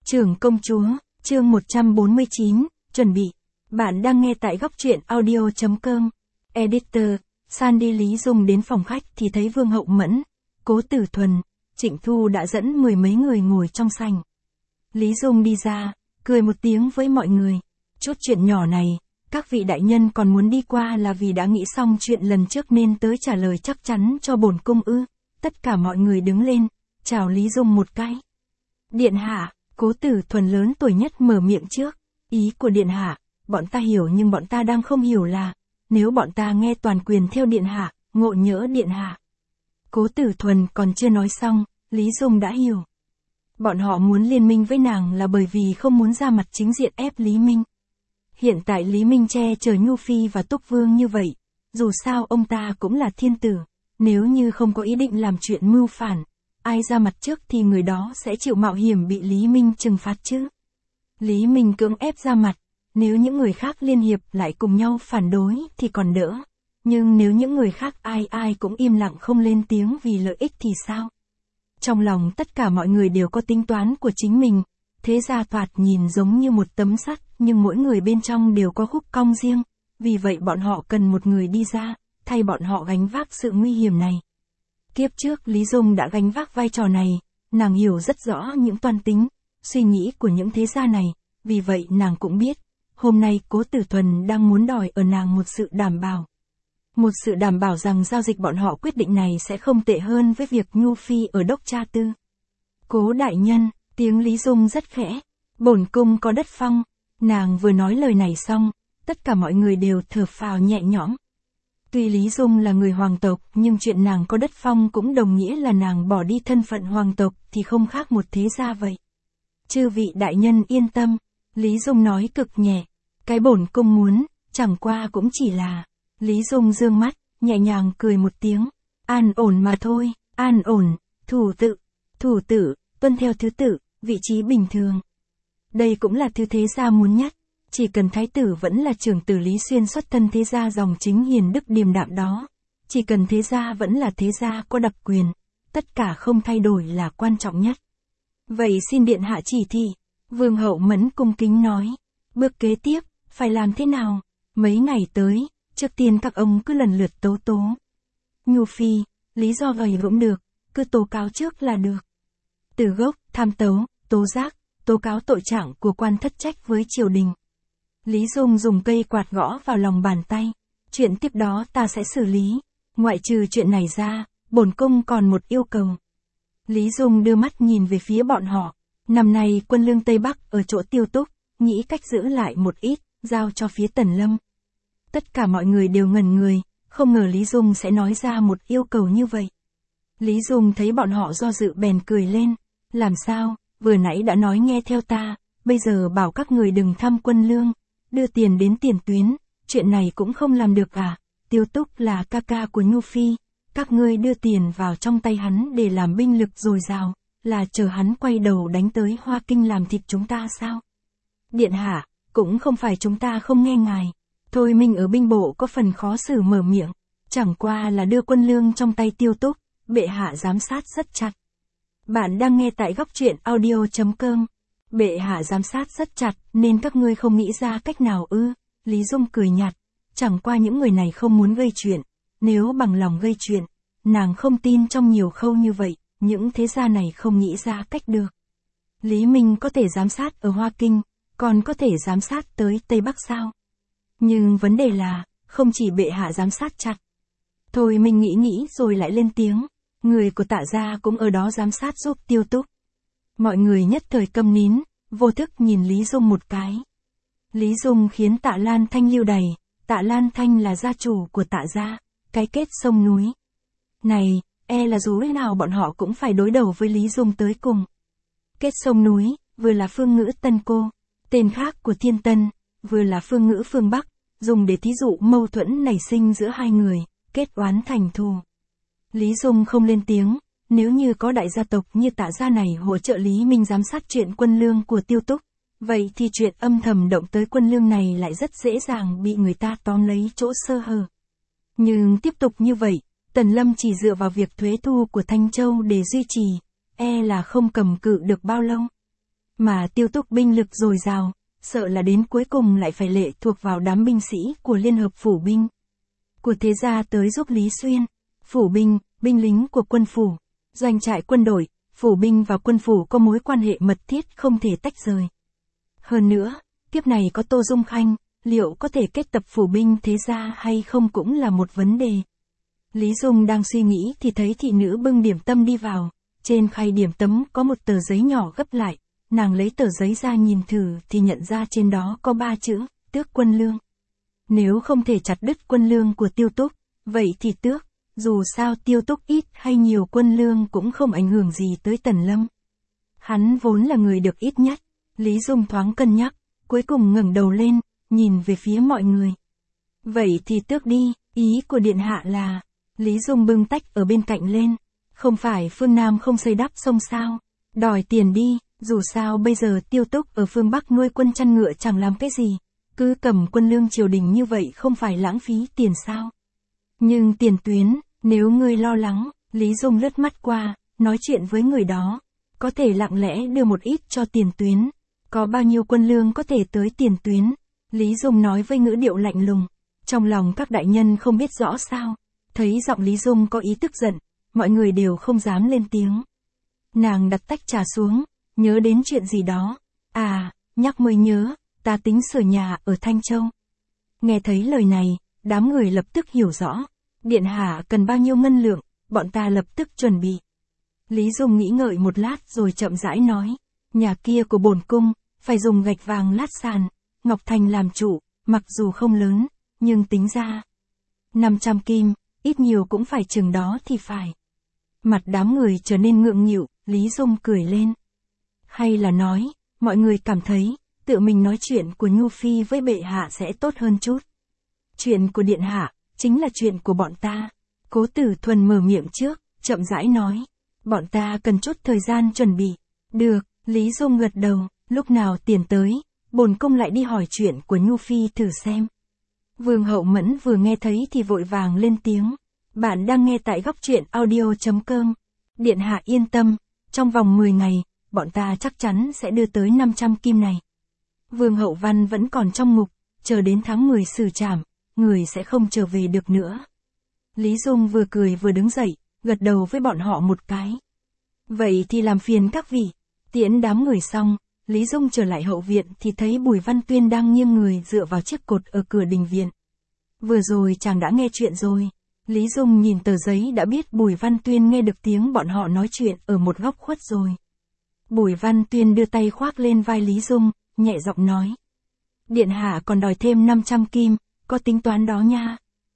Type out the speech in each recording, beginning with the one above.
Trưởng công chúa, chương 149, chuẩn bị. Bạn đang nghe tại góc truyện audio.com. Editor, Sandy. Lý Dung đến phòng khách thì thấy Vương Hậu Mẫn, Cố Tử Thuần, Trịnh Thu đã dẫn mười mấy người ngồi trong sảnh. Lý Dung đi ra, cười một tiếng với mọi người. Chút chuyện nhỏ này, các vị đại nhân còn muốn đi qua là vì đã nghĩ xong chuyện lần trước nên tới trả lời chắc chắn cho bổn cung ư. Tất cả mọi người đứng lên, chào Lý Dung một cái. Điện hạ, Cố Tử Thuần lớn tuổi nhất mở miệng trước. Ý của điện hạ, bọn ta hiểu nhưng bọn ta đang không hiểu là, nếu bọn ta nghe toàn quyền theo điện hạ, ngộ nhỡ điện hạ. Cố Tử Thuần còn chưa nói xong, Lý Dung đã hiểu. Bọn họ muốn liên minh với nàng là bởi vì không muốn ra mặt chính diện ép Lý Minh. Hiện tại Lý Minh che chở Nhu Phi và Túc Vương như vậy, dù sao ông ta cũng là thiên tử, nếu như không có ý định làm chuyện mưu phản, ai ra mặt trước thì người đó sẽ chịu mạo hiểm bị Lý Minh trừng phạt chứ. Lý Minh cưỡng ép ra mặt, nếu những người khác liên hiệp lại cùng nhau phản đối thì còn đỡ, nhưng nếu những người khác ai cũng im lặng không lên tiếng vì lợi ích thì sao? Trong lòng tất cả mọi người đều có tính toán của chính mình, thế ra thoạt nhìn giống như một tấm sắt, nhưng mỗi người bên trong đều có khúc cong riêng, vì vậy bọn họ cần một người đi ra, thay bọn họ gánh vác sự nguy hiểm này. Kiếp trước Lý Dung đã gánh vác vai trò này, nàng hiểu rất rõ những toan tính, suy nghĩ của những thế gia này, vì vậy nàng cũng biết, hôm nay Cố Tử Thuần đang muốn đòi ở nàng một sự đảm bảo. Một sự đảm bảo rằng giao dịch bọn họ quyết định này sẽ không tệ hơn với việc Nhu Phi ở Đốc Tra Tư. Cố đại nhân, tiếng Lý Dung rất khẽ, bổn cung có đất phong. Nàng vừa nói lời này xong, tất cả mọi người đều thở phào nhẹ nhõm. Tuy Lý Dung là người hoàng tộc, nhưng chuyện nàng có đất phong cũng đồng nghĩa là nàng bỏ đi thân phận hoàng tộc thì không khác một thế gia vậy. Chư vị đại nhân yên tâm, Lý Dung nói cực nhẹ, cái bổn cung muốn, chẳng qua cũng chỉ là... Lý Dung dương mắt, nhẹ nhàng cười một tiếng, an ổn mà thôi, an ổn, thủ tử, tuân theo thứ tự, vị trí bình thường. Đây cũng là thứ thế gia muốn nhất, chỉ cần thái tử vẫn là trưởng tử Lý Xuyên xuất thân thế gia dòng chính hiền đức điềm đạm đó, chỉ cần thế gia vẫn là thế gia có đặc quyền, tất cả không thay đổi là quan trọng nhất. Vậy xin điện hạ chỉ thị, Vương Hậu Mẫn cung kính nói, bước kế tiếp, phải làm thế nào, mấy ngày tới. Trước tiên các ông cứ lần lượt tố. Nhu Phi, lý do gì cũng được, cứ tố cáo trước là được. Từ gốc, tham tấu, tố giác, tố cáo tội trạng của quan thất trách với triều đình. Lý Dung dùng cây quạt gõ vào lòng bàn tay. Chuyện tiếp đó ta sẽ xử lý. Ngoại trừ chuyện này ra, bổn cung còn một yêu cầu. Lý Dung đưa mắt nhìn về phía bọn họ. Năm nay quân lương Tây Bắc ở chỗ Tiêu Túc, nghĩ cách giữ lại một ít, giao cho phía Tần Lâm. Tất cả mọi người đều ngẩn người, không ngờ Lý Dung sẽ nói ra một yêu cầu như vậy. Lý Dung thấy bọn họ do dự bèn cười lên, làm sao, vừa nãy đã nói nghe theo ta, bây giờ bảo các người đừng thăm quân lương, đưa tiền đến tiền tuyến, chuyện này cũng không làm được à, Tiêu Túc là ca ca của Nhu Phi, các ngươi đưa tiền vào trong tay hắn để làm binh lực dồi dào, là chờ hắn quay đầu đánh tới Hoa Kinh làm thịt chúng ta sao? Điện hạ, cũng không phải chúng ta không nghe ngài. Thôi mình ở binh bộ có phần khó xử mở miệng, chẳng qua là đưa quân lương trong tay Tiêu Túc, bệ hạ giám sát rất chặt. Bạn đang nghe tại góc truyện audio.com. Bệ hạ giám sát rất chặt nên các ngươi không nghĩ ra cách nào ư? Lý Dung cười nhạt, chẳng qua những người này không muốn gây chuyện, nếu bằng lòng gây chuyện, nàng không tin trong nhiều khâu như vậy, những thế gia này không nghĩ ra cách được. Lý Minh có thể giám sát ở Hoa Kinh, còn có thể giám sát tới Tây Bắc sao? Nhưng vấn đề là, không chỉ bệ hạ giám sát chặt. Thôi mình nghĩ rồi lại lên tiếng, người của Tạ gia cũng ở đó giám sát giúp Tiêu Túc. Mọi người nhất thời câm nín, vô thức nhìn Lý Dung một cái. Lý Dung khiến Tạ Lan Thanh lưu đày, Tạ Lan Thanh là gia chủ của Tạ gia, cái kết sông núi. Này, là dù thế nào bọn họ cũng phải đối đầu với Lý Dung tới cùng. Kết sông núi, vừa là phương ngữ Tân Cô, tên khác của Thiên Tân. Vừa là phương ngữ phương Bắc, dùng để thí dụ mâu thuẫn nảy sinh giữa hai người, kết oán thành thù. Lý Dung không lên tiếng, nếu như có đại gia tộc như Tạ gia này hỗ trợ Lý Minh giám sát chuyện quân lương của Tiêu Túc, vậy thì chuyện âm thầm động tới quân lương này lại rất dễ dàng bị người ta tóm lấy chỗ sơ hở. Nhưng tiếp tục như vậy, Tần Lâm chỉ dựa vào việc thuế thu của Thanh Châu để duy trì, là không cầm cự được bao lâu. Mà Tiêu Túc binh lực dồi dào, sợ là đến cuối cùng lại phải lệ thuộc vào đám binh sĩ của Liên hợp phủ binh của thế gia tới giúp Lý Xuyên. Phủ binh, binh lính của quân phủ, doanh trại quân đội, phủ binh và quân phủ có mối quan hệ mật thiết không thể tách rời. Hơn nữa, kiếp này có Tô Dung Khanh, liệu có thể kết tập phủ binh thế gia hay không cũng là một vấn đề. Lý Dung đang suy nghĩ thì thấy thị nữ bưng điểm tâm đi vào, trên khay điểm tâm có một tờ giấy nhỏ gấp lại, nàng lấy tờ giấy ra nhìn thử thì nhận ra trên đó có 3 chữ, tước quân lương. Nếu không thể chặt đứt quân lương của Tiêu Túc, vậy thì tước, dù sao Tiêu Túc ít hay nhiều quân lương cũng không ảnh hưởng gì tới Tần Lâm. Hắn vốn là người được ít nhất, Lý Dung thoáng cân nhắc, cuối cùng ngẩng đầu lên, nhìn về phía mọi người. Vậy thì tước đi, ý của điện hạ là, Lý Dung bưng tách ở bên cạnh lên, không phải phương Nam không xây đắp sông sao, đòi tiền đi, dù sao bây giờ Tiêu Túc ở phương Bắc nuôi quân chăn ngựa chẳng làm cái gì, cứ cầm quân lương triều đình như vậy không phải lãng phí tiền sao. Nhưng tiền tuyến, nếu ngươi lo lắng, Lý Dung lướt mắt qua, nói chuyện với người đó, có thể lặng lẽ đưa một ít cho tiền tuyến, có bao nhiêu quân lương có thể tới tiền tuyến, Lý Dung nói với ngữ điệu lạnh lùng, trong lòng các đại nhân không biết rõ sao, thấy giọng Lý Dung có ý tức giận, mọi người đều không dám lên tiếng. Nàng đặt tách trà xuống, nhớ đến chuyện gì đó, nhắc mới nhớ, ta tính sửa nhà ở Thanh Châu. Nghe thấy lời này, đám người lập tức hiểu rõ, điện hạ cần bao nhiêu ngân lượng, bọn ta lập tức chuẩn bị. Lý Dung nghĩ ngợi một lát rồi chậm rãi nói, nhà kia của bổn cung, phải dùng gạch vàng lát sàn, ngọc thành làm trụ, mặc dù không lớn, nhưng tính ra 500 kim, ít nhiều cũng phải chừng đó thì phải. Mặt đám người trở nên ngượng nghịu, Lý Dung cười lên. Hay là nói, mọi người cảm thấy, tự mình nói chuyện của Nhu Phi với bệ hạ sẽ tốt hơn chút. Chuyện của điện hạ, chính là chuyện của bọn ta. Cố Tử Thuần mở miệng trước, chậm rãi nói. Bọn ta cần chút thời gian chuẩn bị. Được, Lý Dung gật đầu, lúc nào tiền tới, bổn cung lại đi hỏi chuyện của Nhu Phi thử xem. Vương Hậu Mẫn vừa nghe thấy thì vội vàng lên tiếng. Bạn đang nghe tại góc truyện audio.com. Điện hạ yên tâm, trong vòng 10 ngày, bọn ta chắc chắn sẽ đưa tới 500 kim này. Vương Hậu Văn vẫn còn trong ngục, chờ đến tháng 10 xử trảm, người sẽ không trở về được nữa. Lý Dung vừa cười vừa đứng dậy, gật đầu với bọn họ một cái. Vậy thì làm phiền các vị. Tiễn đám người xong, Lý Dung trở lại hậu viện thì thấy Bùi Văn Tuyên đang nghiêng người dựa vào chiếc cột ở cửa đình viện. Vừa rồi chàng đã nghe chuyện rồi. Lý Dung nhìn tờ giấy đã biết Bùi Văn Tuyên nghe được tiếng bọn họ nói chuyện ở một góc khuất rồi. Bùi Văn Tuyên đưa tay khoác lên vai Lý Dung, nhẹ giọng nói. Điện hạ còn đòi thêm 500 kim, có tính toán đó nha.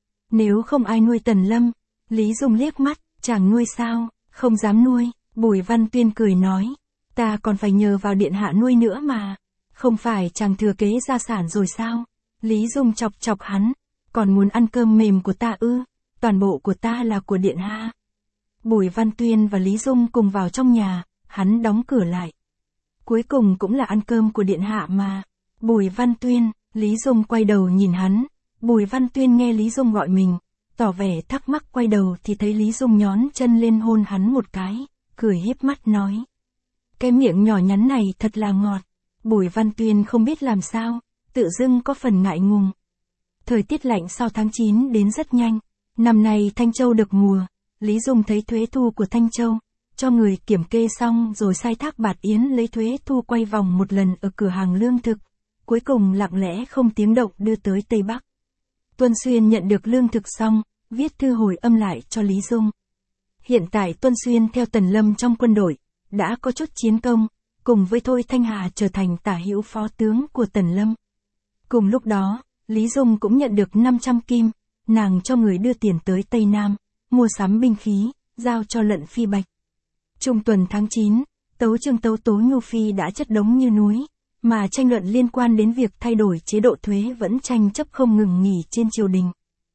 Nếu không ai nuôi Tần Lâm, Lý Dung liếc mắt, chàng nuôi sao, không dám nuôi. Bùi Văn Tuyên cười nói, ta còn phải nhờ vào điện hạ nuôi nữa mà. Không phải chàng thừa kế gia sản rồi sao? Lý Dung chọc chọc hắn, còn muốn ăn cơm mềm của ta ư? Toàn bộ của ta là của điện hạ. Bùi Văn Tuyên và Lý Dung cùng vào trong nhà, hắn đóng cửa lại. Cuối cùng cũng là ăn cơm của điện hạ mà. Bùi Văn Tuyên, Lý Dung quay đầu nhìn hắn. Bùi Văn Tuyên nghe Lý Dung gọi mình, tỏ vẻ thắc mắc, quay đầu thì thấy Lý Dung nhón chân lên hôn hắn một cái, cười híp mắt nói. Cái miệng nhỏ nhắn này thật là ngọt. Bùi Văn Tuyên không biết làm sao, tự dưng có phần ngại ngùng. Thời tiết lạnh sau tháng 9 đến rất nhanh. Năm nay Thanh Châu được mùa, Lý Dung thấy thuế thu của Thanh Châu, cho người kiểm kê xong rồi sai Thác Bạt Yến lấy thuế thu quay vòng một lần ở cửa hàng lương thực, cuối cùng lặng lẽ không tiếng động đưa tới Tây Bắc. Tuân Xuyên nhận được lương thực xong, viết thư hồi âm lại cho Lý Dung. Hiện tại Tuân Xuyên theo Tần Lâm trong quân đội, đã có chút chiến công, cùng với Thôi Thanh Hà trở thành tả hữu phó tướng của Tần Lâm. Cùng lúc đó, Lý Dung cũng nhận được 500 kim. Nàng cho người đưa tiền tới Tây Nam, mua sắm binh khí, giao cho Lận Phi Bạch. Trung tuần tháng 9, Tấu Chương Tấu Tố Nhu Phi đã chất đống như núi, mà tranh luận liên quan đến việc thay đổi chế độ thuế vẫn tranh chấp không ngừng nghỉ trên triều đình.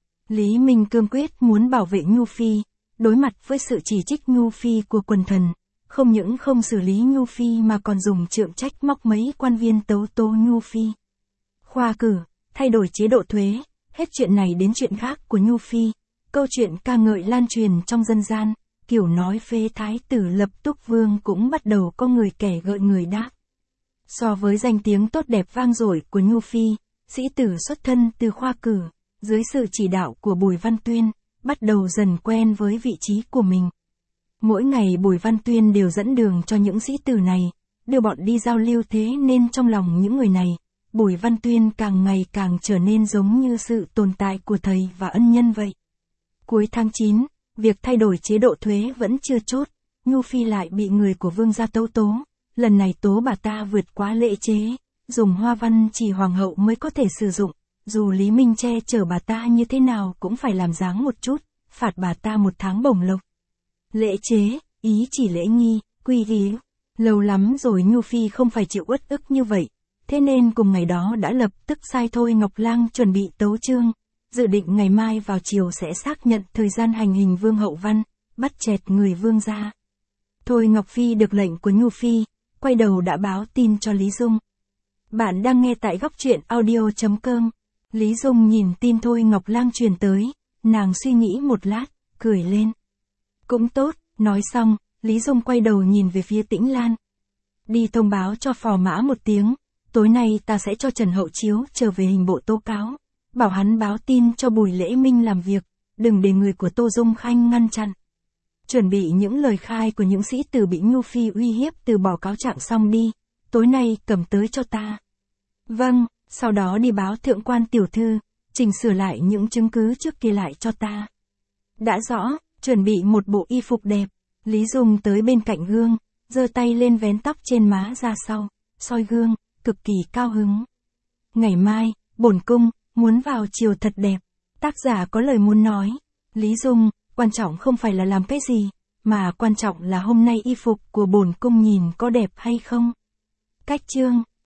Lý Minh cương quyết muốn bảo vệ Nhu Phi, đối mặt với sự chỉ trích Nhu Phi của quần thần, không những không xử lý Nhu Phi mà còn dùng trượng trách móc mấy quan viên tấu tố Nhu Phi. Khoa cử, thay đổi chế độ thuế. Hết chuyện này đến chuyện khác của Nhu Phi, câu chuyện ca ngợi lan truyền trong dân gian, kiểu nói phế thái tử Lập Túc Vương cũng bắt đầu có người kẻ gợi người đáp. So với danh tiếng tốt đẹp vang dội của Nhu Phi, sĩ tử xuất thân từ khoa cử, dưới sự chỉ đạo của Bùi Văn Tuyên, bắt đầu dần quen với vị trí của mình. Mỗi ngày Bùi Văn Tuyên đều dẫn đường cho những sĩ tử này, đưa bọn đi giao lưu, thế nên trong lòng những người này, Bùi Văn Tuyên càng ngày càng trở nên giống như sự tồn tại của thầy và ân nhân vậy. Cuối tháng 9, việc thay đổi chế độ thuế vẫn chưa chốt, Nhu Phi lại bị người của Vương gia tố. Lần này tố bà ta vượt quá lễ chế, dùng hoa văn chỉ hoàng hậu mới có thể sử dụng, dù Lý Minh che chở bà ta như thế nào cũng phải làm dáng một chút, phạt bà ta 1 tháng bổng lộc. Lễ chế, ý chỉ lễ nghi, quy ý. Lâu lắm rồi Nhu Phi không phải chịu uất ức như vậy, thế nên cùng ngày đó đã lập tức sai Thôi Ngọc Lang chuẩn bị tấu chương, dự định ngày mai vào chiều sẽ xác nhận thời gian hành hình Vương Hậu Văn, bắt chẹt người Vương gia. Thôi Ngọc Phi được lệnh của Nhu Phi, quay đầu đã báo tin cho Lý Dung. Bạn đang nghe tại góc truyện audio.com. Lý Dung nhìn tin Thôi Ngọc Lang truyền tới, nàng suy nghĩ một lát, cười lên. Cũng tốt, nói xong, Lý Dung quay đầu nhìn về phía Tĩnh Lan. Đi thông báo cho Phò Mã một tiếng, tối nay ta sẽ cho Trần Hậu Chiếu trở về hình bộ tố cáo, bảo hắn báo tin cho Bùi Lễ Minh làm việc, đừng để người của Tô Dung Khanh ngăn chặn. Chuẩn bị những lời khai của những sĩ tử bị Nhu Phi uy hiếp từ bỏ cáo trạng xong đi, tối nay cầm tới cho ta. Vâng, sau đó đi báo thượng quan tiểu thư, chỉnh sửa lại những chứng cứ trước kia lại cho ta. Đã rõ, chuẩn bị một bộ y phục đẹp, Lý Dung tới bên cạnh gương, giơ tay lên vén tóc trên má ra sau, soi gương, cực kỳ cao hứng. Ngày mai, bổn cung, muốn vào chiều thật đẹp, tác giả có lời muốn nói. Lý Dung, quan trọng không phải là làm cái gì, mà quan trọng là hôm nay y phục của bổn cung nhìn có đẹp hay không. Cách chương